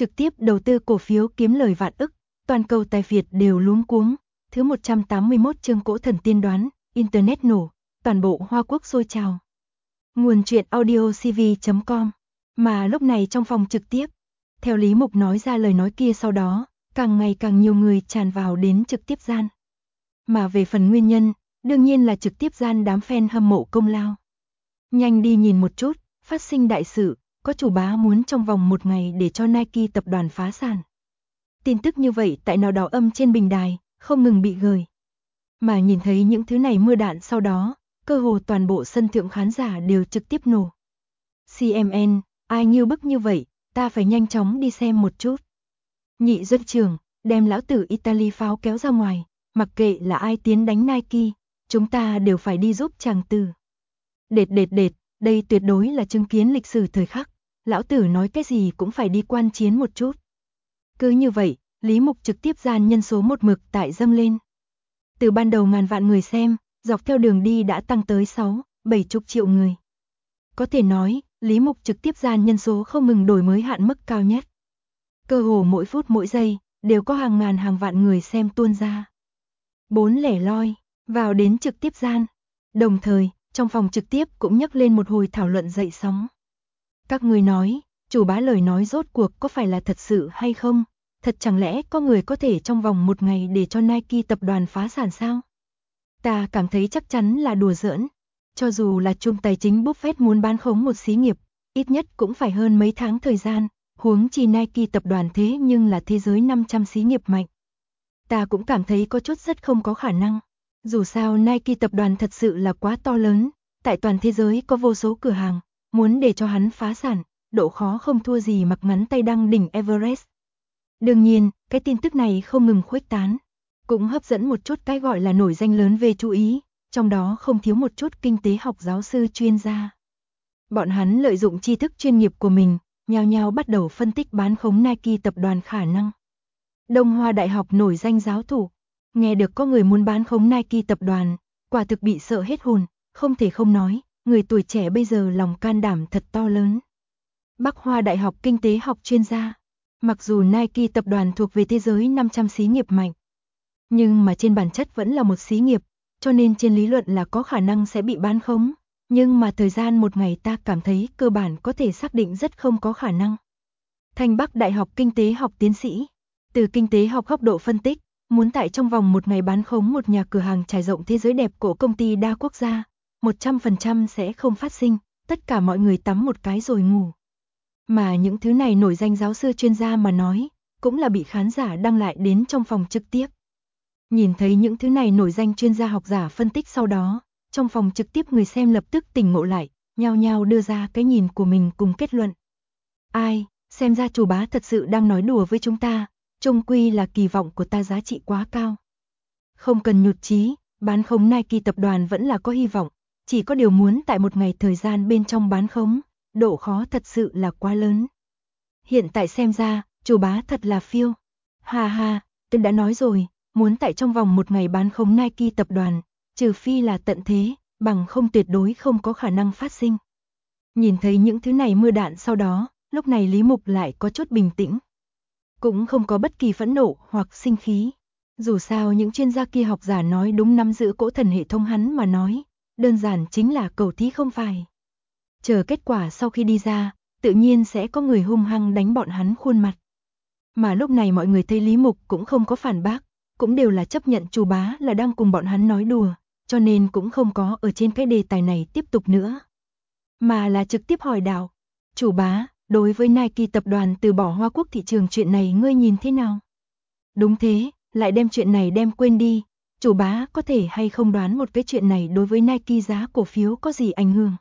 trực tiếp đầu tư cổ phiếu kiếm lời vạn ức, toàn cầu tài Việt đều luống cuống. Thứ 181 chương Cỗ Thần tiên đoán, Internet nổ, toàn bộ Hoa Quốc sôi trào. Nguồn truyện audio cv.com. Mà lúc này trong phòng trực tiếp, theo Lý Mục nói ra lời nói kia sau đó, càng ngày càng nhiều người tràn vào đến trực tiếp gian. Mà về phần nguyên nhân, đương nhiên là trực tiếp gian đám fan hâm mộ công lao. Nhanh đi nhìn một chút, phát sinh đại sự, có chủ bá muốn trong vòng một ngày để cho Nike tập đoàn phá sản. Tin tức như vậy tại nào đó âm trên bình đài, không ngừng bị gửi. Mà nhìn thấy những thứ này mưa đạn sau đó, cơ hồ toàn bộ sân thượng khán giả đều trực tiếp nổ. CMN, ai nghiêu bức như vậy, ta phải nhanh chóng đi xem một chút. Nhị doanh trưởng, đem lão tử Italy pháo kéo ra ngoài, mặc kệ là ai tiến đánh Nike, chúng ta đều phải đi giúp chàng tử. Đệt, đây tuyệt đối là chứng kiến lịch sử thời khắc, lão tử nói cái gì cũng phải đi quan chiến một chút. Cứ như vậy, Lý Mục trực tiếp gian nhân số một mực tại dâng lên. Từ ban đầu ngàn vạn người xem, dọc theo đường đi đã tăng tới 6-7 triệu người. Có thể nói, Lý Mục trực tiếp gian nhân số không ngừng đổi mới hạn mức cao nhất. Cơ hồ mỗi phút mỗi giây, đều có hàng ngàn hàng vạn người xem tuôn ra. 4 lẻ loi, vào đến trực tiếp gian. Đồng thời, trong phòng trực tiếp cũng nhắc lên một hồi thảo luận dậy sóng. Các người nói, chủ bá lời nói rốt cuộc có phải là thật sự hay không? Thật chẳng lẽ có người có thể trong vòng một ngày để cho Nike tập đoàn phá sản sao? Ta cảm thấy chắc chắn là đùa giỡn. Cho dù là chung tài chính Buffett muốn bán khống một xí nghiệp, ít nhất cũng phải hơn mấy tháng thời gian, huống chi Nike tập đoàn thế nhưng là thế giới 500 xí nghiệp mạnh. Ta cũng cảm thấy có chút rất không có khả năng. Dù sao Nike tập đoàn thật sự là quá to lớn, tại toàn thế giới có vô số cửa hàng, muốn để cho hắn phá sản, độ khó không thua gì mặc ngắn tay đăng đỉnh Everest. Đương nhiên, cái tin tức này không ngừng khuếch tán, cũng hấp dẫn một chút cái gọi là nổi danh lớn về chú ý, trong đó không thiếu một chút kinh tế học giáo sư chuyên gia. Bọn hắn lợi dụng tri thức chuyên nghiệp của mình, nhao nhao bắt đầu phân tích bán khống Nike tập đoàn khả năng. Đông Hoa Đại học nổi danh giáo thủ, nghe được có người muốn bán khống Nike tập đoàn, quả thực bị sợ hết hồn, không thể không nói, người tuổi trẻ bây giờ lòng can đảm thật to lớn. Bắc Hoa Đại học kinh tế học chuyên gia, mặc dù Nike tập đoàn thuộc về thế giới 500 xí nghiệp mạnh, nhưng mà trên bản chất vẫn là một xí nghiệp, cho nên trên lý luận là có khả năng sẽ bị bán khống, nhưng mà thời gian một ngày ta cảm thấy cơ bản có thể xác định rất không có khả năng. Thanh Bắc Đại học kinh tế học tiến sĩ, từ kinh tế học góc độ phân tích, muốn tại trong vòng một ngày bán khống một nhà cửa hàng trải rộng thế giới đẹp của công ty đa quốc gia, 100% sẽ không phát sinh, tất cả mọi người tắm một cái rồi ngủ. Mà những thứ này nổi danh giáo sư chuyên gia mà nói, cũng là bị khán giả đăng lại đến trong phòng trực tiếp. Nhìn thấy những thứ này nổi danh chuyên gia học giả phân tích sau đó, trong phòng trực tiếp người xem lập tức tỉnh ngộ lại, nhao nhao đưa ra cái nhìn của mình cùng kết luận. Ai, xem ra chủ bá thật sự đang nói đùa với chúng ta, chung quy là kỳ vọng của ta giá trị quá cao. Không cần nhụt chí, bán khống Nike tập đoàn vẫn là có hy vọng, chỉ có điều muốn tại một ngày thời gian bên trong bán khống, độ khó thật sự là quá lớn. Hiện tại xem ra, chủ bá thật là phiêu. Ha ha, tôi đã nói rồi, muốn tại trong vòng một ngày bán khống Nike tập đoàn, trừ phi là tận thế, bằng không tuyệt đối không có khả năng phát sinh. Nhìn thấy những thứ này mưa đạn sau đó, lúc này Lý Mục lại có chút bình tĩnh. Cũng không có bất kỳ phẫn nộ hoặc sinh khí. Dù sao những chuyên gia kia học giả nói đúng nắm giữ cỗ thần hệ thống hắn mà nói, đơn giản chính là cầu thí không phải. Chờ kết quả sau khi đi ra, tự nhiên sẽ có người hung hăng đánh bọn hắn khuôn mặt. Mà lúc này mọi người thấy Lý Mục cũng không có phản bác, cũng đều là chấp nhận chủ bá là đang cùng bọn hắn nói đùa, cho nên cũng không có ở trên cái đề tài này tiếp tục nữa. Mà là trực tiếp hỏi đạo, chủ bá, đối với Nike tập đoàn từ bỏ Hoa Quốc thị trường chuyện này ngươi nhìn thế nào? Đúng thế, lại đem chuyện này đem quên đi, chủ bá có thể hay không đoán một cái chuyện này đối với Nike giá cổ phiếu có gì ảnh hưởng?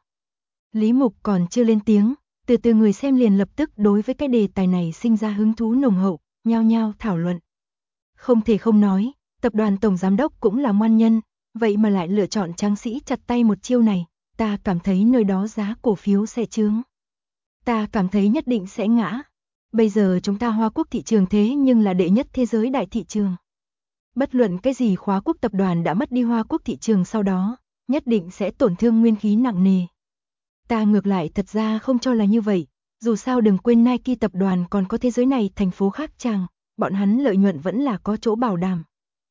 Lý Mục còn chưa lên tiếng, từ người xem liền lập tức đối với cái đề tài này sinh ra hứng thú nồng hậu, nhao nhao thảo luận. Không thể không nói, tập đoàn tổng giám đốc cũng là ngoan nhân, vậy mà lại lựa chọn tráng sĩ chặt tay một chiêu này, ta cảm thấy nơi đó giá cổ phiếu sẽ chướng. Ta cảm thấy nhất định sẽ ngã. Bây giờ chúng ta Hoa Quốc thị trường thế nhưng là đệ nhất thế giới đại thị trường. Bất luận cái gì Khóa Quốc tập đoàn đã mất đi Hoa Quốc thị trường sau đó, nhất định sẽ tổn thương nguyên khí nặng nề. Ta ngược lại thật ra không cho là như vậy, Dù sao đừng quên Nike tập đoàn còn có thế giới này thành phố khác chàng, bọn hắn lợi nhuận vẫn là có chỗ bảo đảm.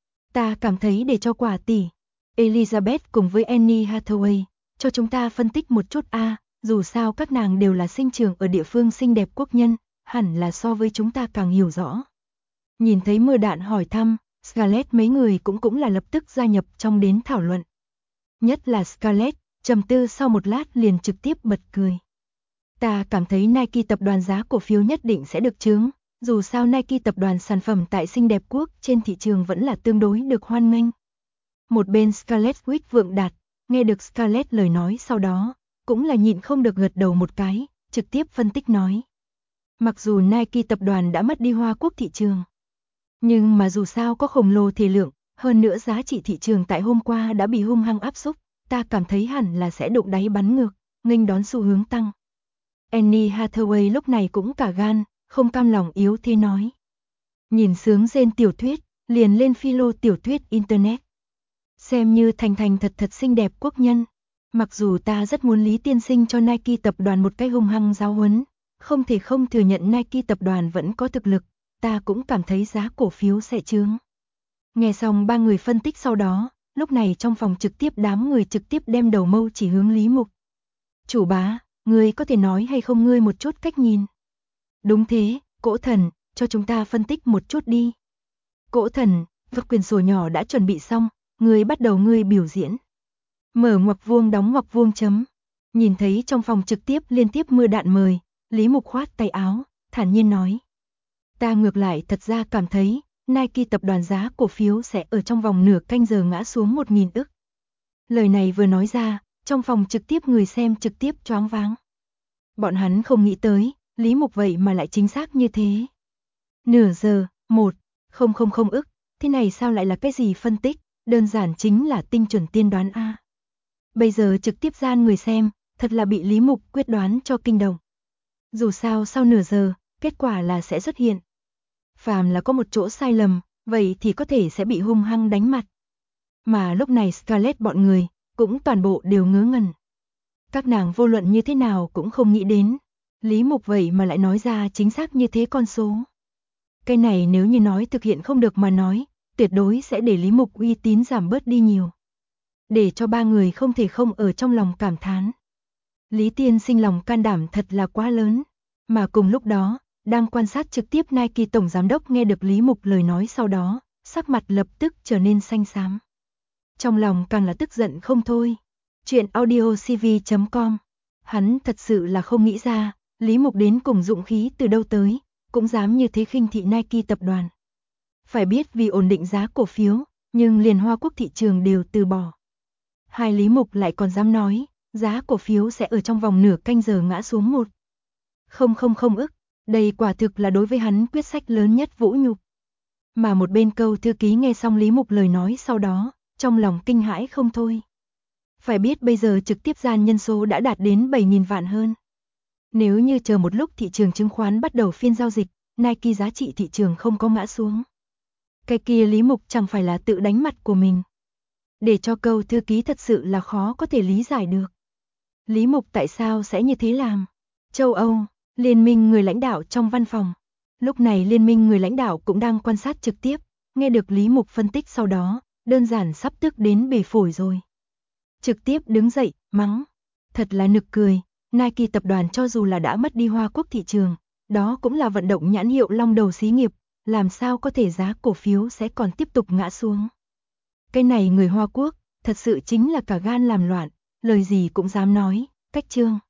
Ta cảm thấy để cho quả tỷ Elizabeth cùng với Annie Hathaway, cho chúng ta phân tích một chút dù sao các nàng đều là sinh trưởng ở địa phương xinh đẹp quốc nhân, hẳn là so với chúng ta càng hiểu rõ. Nhìn thấy Mưa Đạn hỏi thăm, Scarlett mấy người cũng là lập tức gia nhập trong đến thảo luận. Nhất là Scarlett, trầm tư sau một lát liền trực tiếp bật cười. Ta cảm thấy Nike tập đoàn giá cổ phiếu nhất định sẽ được chướng, dù sao Nike tập đoàn sản phẩm tại xinh đẹp quốc trên thị trường vẫn là tương đối được hoan nghênh. Một bên Scarlett Witch vượng đạt, nghe được Scarlett lời nói sau đó, cũng là nhịn không được gật đầu một cái, trực tiếp phân tích nói. Mặc dù Nike tập đoàn đã mất đi Hoa Quốc thị trường, nhưng mà dù sao có khổng lồ thể lượng, hơn nữa giá trị thị trường tại hôm qua đã bị hung hăng áp xúc, ta cảm thấy hẳn là sẽ đụng đáy bắn ngược, nghênh đón xu hướng tăng. Annie Hathaway lúc này cũng cả gan, không cam lòng yếu thế nói. Nhìn sướng rên tiểu thuyết, liền lên philo tiểu thuyết Internet. Xem như thành thật xinh đẹp quốc nhân. Mặc dù ta rất muốn Lý tiên sinh cho Nike tập đoàn một cái hung hăng giáo huấn, không thể không thừa nhận Nike tập đoàn vẫn có thực lực, ta cũng cảm thấy giá cổ phiếu sẽ chướng. Nghe xong ba người phân tích sau đó, lúc này trong phòng trực tiếp đám người trực tiếp đem đầu mâu chỉ hướng Lý Mục. Chủ bá, ngươi có thể nói hay không ngươi một chút cách nhìn? Đúng thế, Cỗ Thần, cho chúng ta phân tích một chút đi. Cỗ Thần, vật quyền sổ nhỏ đã chuẩn bị xong, ngươi bắt đầu ngươi biểu diễn. Mở ngoặc vuông đóng ngoặc vuông chấm. Nhìn thấy trong phòng trực tiếp liên tiếp Mưa Đạn mời, Lý Mục khoát tay áo, thản nhiên nói. Ta ngược lại thật ra cảm thấy, Nike tập đoàn giá cổ phiếu sẽ ở trong vòng nửa canh giờ ngã xuống 1.000 ức. Lời này vừa nói ra, trong phòng trực tiếp người xem trực tiếp choáng váng. Bọn hắn không nghĩ tới, Lý Mục vậy mà lại chính xác như thế. Nửa giờ, 1,000 ức, thế này sao lại là cái gì phân tích, đơn giản chính là tinh chuẩn tiên đoán a. Bây giờ trực tiếp gian người xem, thật là bị Lý Mục quyết đoán cho kinh động. Dù sao sau nửa giờ, kết quả là sẽ xuất hiện. Phàm là có một chỗ sai lầm, vậy thì có thể sẽ bị hung hăng đánh mặt. Mà lúc này Scarlett bọn người, cũng toàn bộ đều ngớ ngẩn. Các nàng vô luận như thế nào cũng không nghĩ đến. Lý Mục vậy mà lại nói ra chính xác như thế con số. Cái này nếu như nói thực hiện không được mà nói, tuyệt đối sẽ để Lý Mục uy tín giảm bớt đi nhiều. Để cho ba người không thể không ở trong lòng cảm thán. Lý tiên sinh lòng can đảm thật là quá lớn. Mà cùng lúc đó, đang quan sát trực tiếp Nike tổng giám đốc nghe được Lý Mục lời nói sau đó, sắc mặt lập tức trở nên xanh xám. Trong lòng càng là tức giận không thôi. Chuyện audiocv.com. Hắn thật sự là không nghĩ ra, Lý Mục đến cùng dụng khí từ đâu tới, cũng dám như thế khinh thị Nike tập đoàn. Phải biết vì ổn định giá cổ phiếu, nhưng liền Hoa Quốc thị trường đều từ bỏ. Hai Lý Mục lại còn dám nói, giá cổ phiếu sẽ ở trong vòng nửa canh giờ ngã xuống 1,000 ức. Đây quả thực là đối với hắn quyết sách lớn nhất vũ nhục. Mà một bên câu thư ký nghe xong Lý Mục lời nói sau đó, trong lòng kinh hãi không thôi. Phải biết bây giờ trực tiếp gian nhân số đã đạt đến 7.000 vạn hơn. Nếu như chờ một lúc thị trường chứng khoán bắt đầu phiên giao dịch, Nike giá trị thị trường không có ngã xuống. Cái kia Lý Mục chẳng phải là tự đánh mặt của mình. Để cho câu thư ký thật sự là khó có thể lý giải được. Lý Mục tại sao sẽ như thế làm? Châu Âu, liên minh người lãnh đạo trong văn phòng. Lúc này liên minh người lãnh đạo cũng đang quan sát trực tiếp, nghe được Lý Mục phân tích sau đó, đơn giản sắp tức đến bể phổi rồi. Trực tiếp đứng dậy, mắng. Thật là nực cười, Nike tập đoàn cho dù là đã mất đi Hoa Quốc thị trường, đó cũng là vận động nhãn hiệu long đầu xí nghiệp, làm sao có thể giá cổ phiếu sẽ còn tiếp tục ngã xuống. Cái này người Hoa Quốc, thật sự chính là cả gan làm loạn, lời gì cũng dám nói, cách chương.